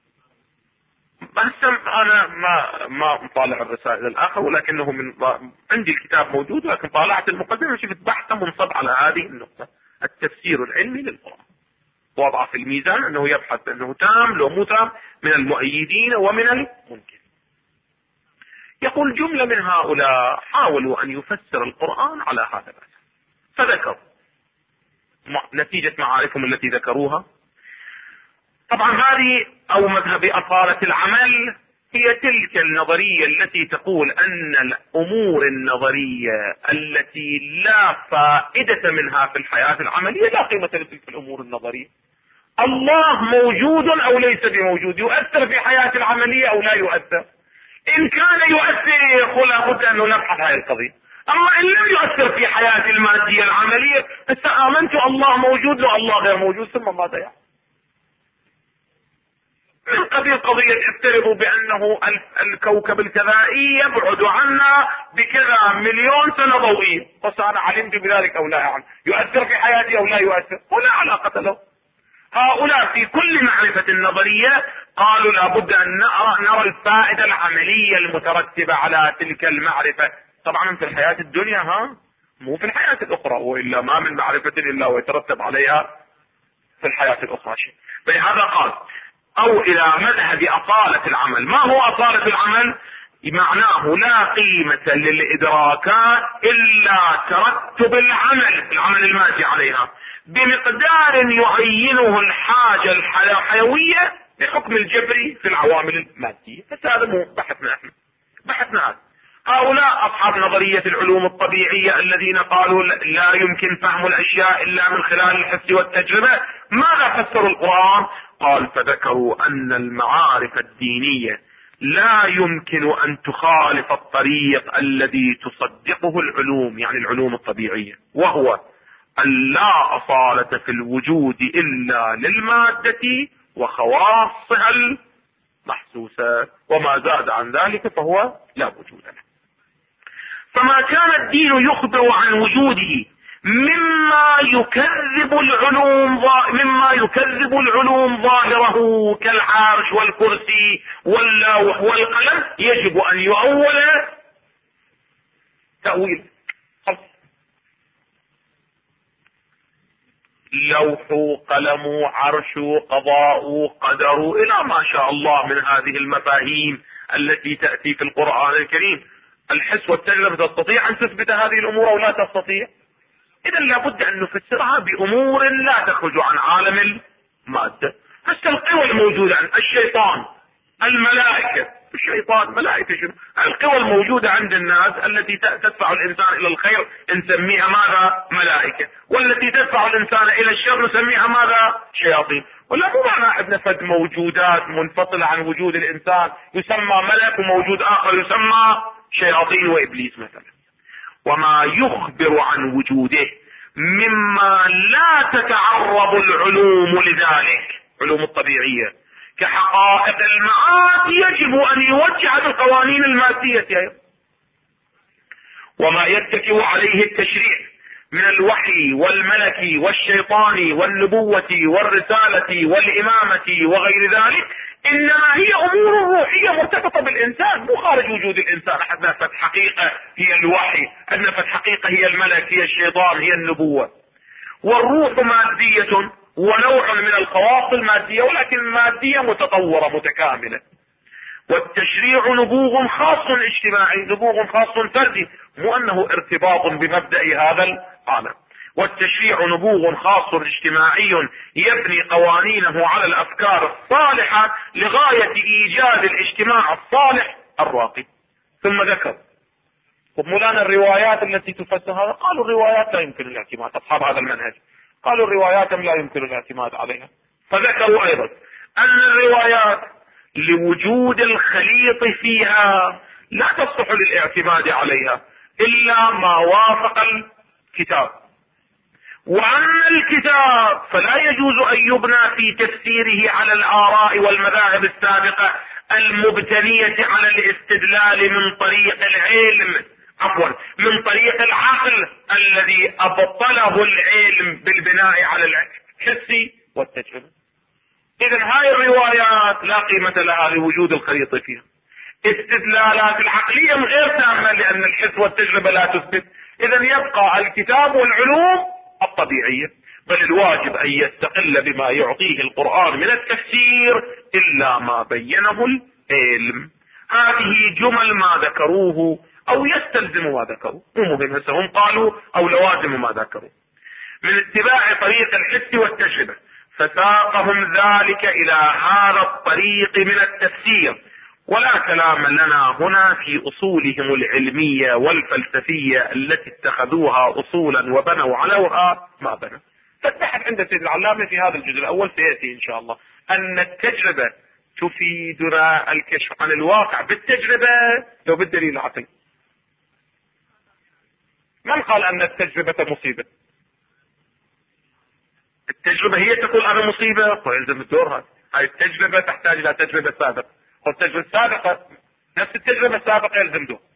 أنا ما مطالع الرسائل الآخر، ولكنه عندي الكتاب موجود، لكن طالعت المقدمة وشفت بحثا منصب على هذه النقطة: التفسير العلمي للقرآن. وضع في الميزان أنه يبحث أنه تام لو مو تام من المؤيدين ومن المنكرين. يقول: جملة من هؤلاء حاولوا أن يفسر القرآن على هذا الأساس، فذكروا نتيجة معارفهم التي ذكروها. طبعا هذه أو مذهب أصالة العمل هي تلك النظرية التي تقول أن الأمور النظرية التي لا فائدة منها في الحياة العملية لا قيمة لتلك الأمور النظرية. الله موجود أو ليس بموجود، يؤثر في حياة العملية أو لا يؤثر. إن كان يؤثر يقول لابد أن نبحث هذه القضية، اما ان لم يؤثر في حياتي المادية العملية، آمنت الله موجود لو الله غير موجود، ثم ماذا يعني؟ من قبيل قضية افترضوا بانه الكوكب الكذائي يبعد عنا بكذا مليون سنة ضوئية، فانا علمت بذلك او لا اعلم، يؤثر في حياتي او لا يؤثر؟ ولا علاقة له. هؤلاء في كل معرفة النظرية قالوا لابد ان نرى الفائدة العملية المترتبة على تلك المعرفة، طبعا في الحياة الدنيا مو في الحياة الاخرى، والا ما من معرفة الا ويترتب عليها في الحياة الاخرى شيء. فلهذا قال او الى مذهب اصالة العمل. ما هو اصالة العمل؟ معناه لا قيمة للادراكات الا ترتب العمل المادي عليها بمقدار يعينه الحاجة الحيوية بحكم الجبري في العوامل المادية. بس هذا مو بحثنا هذا. هؤلاء اصحاب نظرية العلوم الطبيعية الذين قالوا لا يمكن فهم الاشياء الا من خلال الحس والتجربة، ماذا فسروا القرآن؟ قال فذكروا ان المعارف الدينية لا يمكن ان تخالف الطريق الذي تصدقه العلوم، يعني العلوم الطبيعية، وهو أن لا أصالة في الوجود إلا للمادة وخواصها المحسوسة، وما زاد عن ذلك فهو لا وجود له. فما كان الدين يخبر عن وجوده مما يكذب العلوم ظاهره كالعرش والكرسي واللوح والقلم، يجب أن يؤول تأويل. لوح، قلم، عرش، قضاء، قدر، الى ما شاء الله من هذه المفاهيم التي تأتي في القرآن الكريم. الحس والتجربة تستطيع ان تثبت هذه الامور او لا تستطيع؟ اذا لابد ان نفسرها بامور لا تخرج عن عالم المادة. حتى القوى الموجودة عند الشيطان، الملائكة، الشيطان ملائكة، شنو القوى الموجودة عند الناس التي تدفع الانسان الى الخير نسميها ماذا؟ ملائكة، والتي تدفع الانسان الى الشر نسميها ماذا؟ شياطين. ولا مو معنى عندنا فد موجودات منفصلة عن وجود الانسان يسمى ملك، وموجود اخر يسمى شياطين وابليس مثلا. وما يخبر عن وجوده مما لا تتعرض العلوم لذلك، علوم الطبيعية كحقائق المعاد، يجب ان يوجه بالقوانين المادية أيضا. وما يتكئ عليه التشريع من الوحي والملك والشيطان والنبوة والرسالة والإمامة وغير ذلك إنما هي أمور روحية مرتبطة بالإنسان، مو خارج وجود الإنسان. عندنا فد حقيقة هي الوحي، عندنا فد حقيقة هي الملك، هي الشيطان، هي النبوة. والروح مادية ونوع من الخواص المادية، ولكن المادية متطورة متكاملة. والتشريع نبوغ خاص اجتماعي، نبوغ خاص فردي، مو انه ارتباط بمبدأ هذا العالم. والتشريع نبوغ خاص اجتماعي يبني قوانينه على الافكار الصالحة لغاية ايجاد الاجتماع الصالح الراقي. ثم ذكر مولانا الروايات التي تفسر هذا، قالوا الروايات لا يمكن الاعتماد، اصحاب هذا المنهج قالوا الروايات لا يمكن الاعتماد عليها. فذكروا ايضا ان الروايات لوجود الخليط فيها لا تصلح للاعتماد عليها الا ما وافق الكتاب، وأن الكتاب فلا يجوز أن يبنى في تفسيره على الآراء والمذاهب السابقة المبتنية على الاستدلال من طريق العلم، من طريق العقل الذي أبطله العلم بالبناء على الحس والتجربة. إذن هاي الروايات لا قيمة لها لوجود الخليط فيها. استدلالات العقلية غير تامة لأن الحس والتجربة لا تثبت. إذن يبقى الكتاب والعلوم الطبيعية، بل الواجب أن يستقل بما يعطيه القرآن من التفسير إلا ما بينه العلم. هذه جمل ما ذكروه أو يستلزم ما ذكروه، مو مهم هسه هم قالوا أو لوازم ما ذكروه من اتباع طريق الحس والتجربة، فساقهم ذلك إلى هذا الطريق من التفسير. ولا كلام لنا هنا في أصولهم العلمية والفلسفية التي اتخذوها أصولا وبنوا علوها ما بنوا. فالبحث عند سيد العلامة في هذا الجزء الأول سيأتي إن شاء الله أن التجربة تفيدنا الكشف عن الواقع بالتجربة لو بالدليل العقلي. من قال ان التجربة مصيبة؟ التجربة هي تقول انا مصيبة ويلزم الدور. هاي التجربة تحتاج الى تجربة سابقة، والتجربة السابقة نفس التجربة السابقة يلزم دور.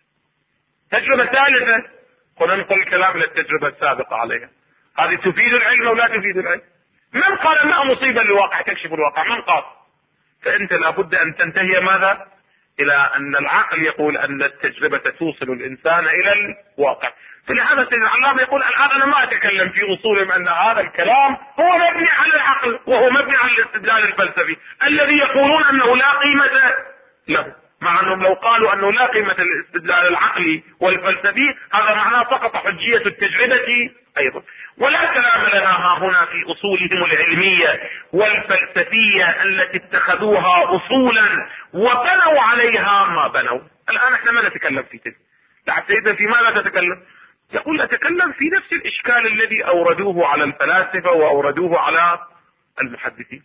تجربة ثالثة قلنا ننقل الكلام الى التجربة السابقة عليها، هذه تفيد العلم او لا تفيد العلم؟ من قال انها مصيبة للواقع تكشف الواقع؟ من قال؟ فانت لابد ان تنتهي ماذا؟ الى ان العقل يقول ان التجربة توصل الانسان الى الواقع. فلهذا سيدنا العلامة يقول الان انا ما اتكلم في اصولهم ان هذا الكلام هو مبني على العقل وهو مبني على الاستدلال الفلسفي الذي يقولون انه لا قيمة له، مع انهم لو قالوا انه لا قيمة للاستدلال العقلي والفلسفي هذا معناه سقط حجية التجربة ايضا. ولا كلام لنا هنا في اصولهم العلمية والفلسفية التي اتخذوها اصولا وبنوا عليها ما بنوا. الان احنا ما نتكلم في تلك. سيدنا في ماذا تتكلم؟ يقول نتكلم في نفس الاشكال الذي اوردوه على الفلاسفة واوردوه على المحدثين.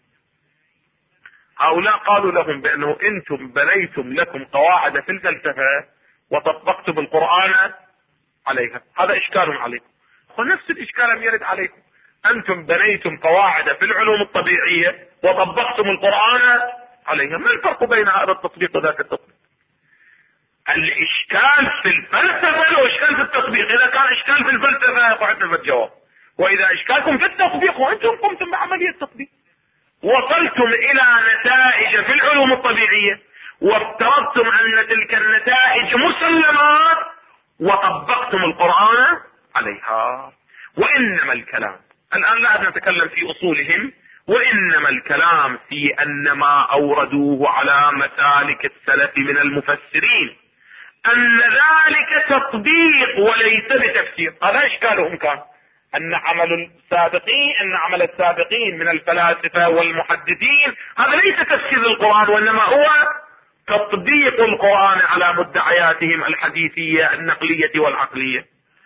هؤلاء قالوا لهم بانه انتم بنيتم لكم قواعد في الفلسفة وطبقتم القرآن عليها، هذا اشكال عليكم. ونفس الاشكال لم يرد عليكم، انتم بنيتم قواعد في العلوم الطبيعية وطبقتم القرآن عليها. ما الفرق بين هذا التطبيق وذاك التطبيق؟ الاشكال في الفلسفة واشكال في التطبيق. اذا كان اشكال في الفلسفة قعدنا في الجواب، واذا اشكالكم في التطبيق وانتم قمتم بعملية التطبيق وصلتم الى نتائج في العلوم الطبيعية وافترضتم ان تلك النتائج مسلمات وطبقتم القرآن عليها. وانما الكلام الان لا نتكلم في اصولهم، وانما الكلام في ان ما اوردوه على مسالك السلف من المفسرين ان ذلك تطبيق وليس بتفسير. هذا اشكالهم كان ان عمل السابقين من الفلاسفة والمحدثين هذا ليس تفسير القرآن، وانما هو تطبيق القرآن على مدعياتهم الحديثية النقلية والعقلية،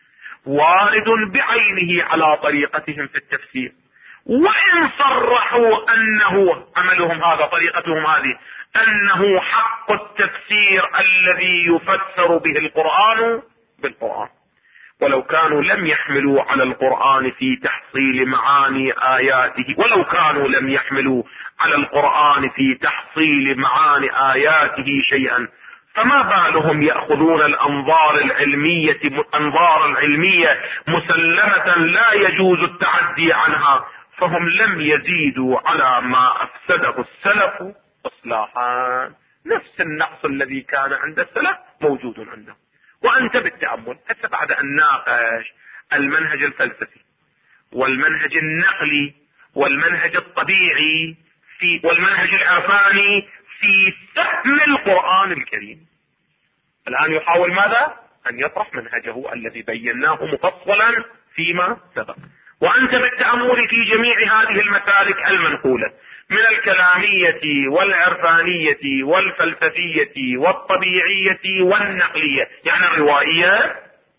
وارد بعينه على طريقتهم في التفسير. وان صرحوا انه عملهم هذا طريقتهم هذه انه حق التفسير الذي يفسر به القرآن بالقرآن، ولو كانوا لم يحملوا على القرآن في تحصيل معاني آياته، ولو كانوا لم يحملوا على القرآن في تحصيل معاني آياته شيئا، فما بالهم يأخذون الأنظار العلمية مسلمة لا يجوز التعدي عنها، فهم لم يزيدوا على ما أفسده السلف إصلاحا. نفس النقص الذي كان عند السلف موجود عندهم. وأنت بالتأمل حتى بعد أن ناقش المنهج الفلسفي والمنهج النقلي والمنهج الطبيعي والمنهج العرفاني في فهم القرآن الكريم، الآن يحاول ماذا؟ أن يطرح منهجه الذي بيناه مفصلا فيما سبق. وأنت بالتأمل في جميع هذه المسالك المنقولة من الكلامية والعرفانية والفلسفية والطبيعية والنقلية، يعني الروائية،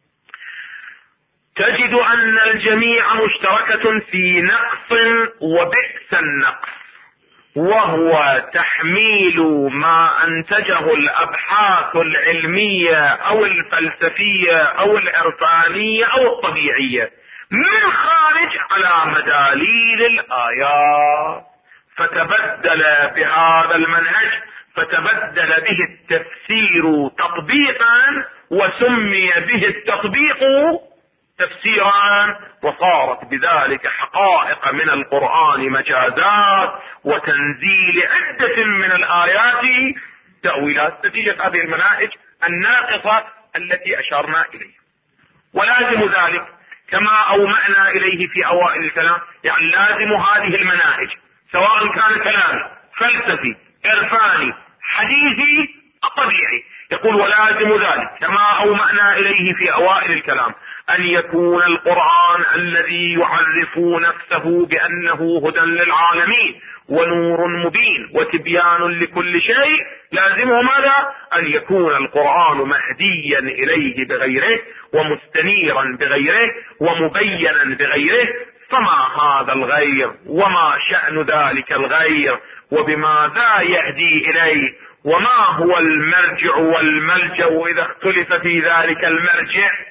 تجد أن الجميع مشتركة في نقص وبئس النقص، وهو تحميل ما أنتجه الأبحاث العلمية أو الفلسفية أو العرفانية أو الطبيعية من خارج على مداليل الآيات، فتبدل بهذا المنهج، فتبدل به التفسير تطبيقا وسمي به التطبيق تفسيرا، وصارت بذلك حقائق من القرآن مجازات وتنزيل عدة من الآيات تأويلات، نتيجة هذه المناهج الناقصة التي أشرنا إليها. ولازم ذلك كما أومأنا إليه في أوائل الكلام، يعني لازم هذه المناهج سواء كان كلامي فلسفي عرفاني حديثي طبيعي، يقول ولازم ذلك كما أومأنا إليه في أوائل الكلام أن يكون القرآن الذي يعرف نفسه بأنه هدى للعالمين ونور مبين وتبيان لكل شيء، لازمه ماذا؟ أن يكون القرآن مهديا إليه بغيره ومستنيرا بغيره ومبينا بغيره. فما هذا الغير وما شأن ذلك الغير وبماذا يهدي إليه وما هو المرجع والملجأ إذا اختلف في ذلك المرجع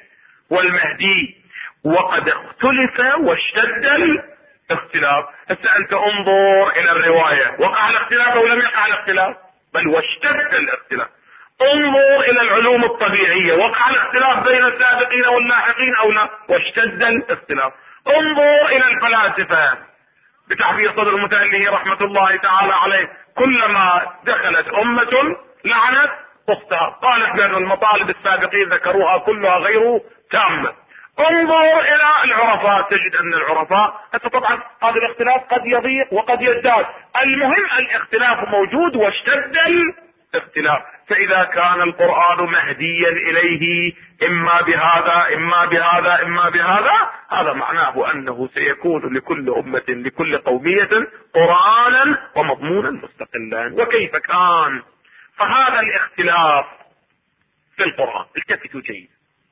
والمهدي، وقد اختلف واشتد الاختلاف. هسه انت انظر الى الرواية، وقع الاختلاف او لم يقع الاختلاف؟ بل واشتد الاختلاف. انظر الى العلوم الطبيعية، وقع الاختلاف بين السابقين واللاحقين او لا؟ واشتد الاختلاف. انظر الى الفلاسفة بتعبير صدر المتألي رحمة الله تعالى عليه، كلما دخلت امة لعنت اختها، قالت بان المطالب السابقين ذكروها كلها غير تامة. انظر الى العرفاء، تجد ان العرفاء طبعا هذا الاختلاف قد يضيق وقد يزداد، المهم الاختلاف موجود واشتد الاختلاف. فاذا كان القرآن مهديا اليه اما بهذا اما بهذا اما بهذا، هذا معناه انه سيكون لكل امة لكل قومية قرآنا ومضمونا مستقلا. وكيف كان؟ فهذا الاختلاف في القرآن، التفتوا جيد.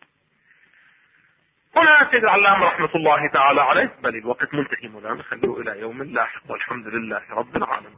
هنا سيد العلامة رحمة الله تعالى عليه، بل الوقت منتهي مولانا، خلوه الى يوم لاحق، والحمد لله رب العالمين.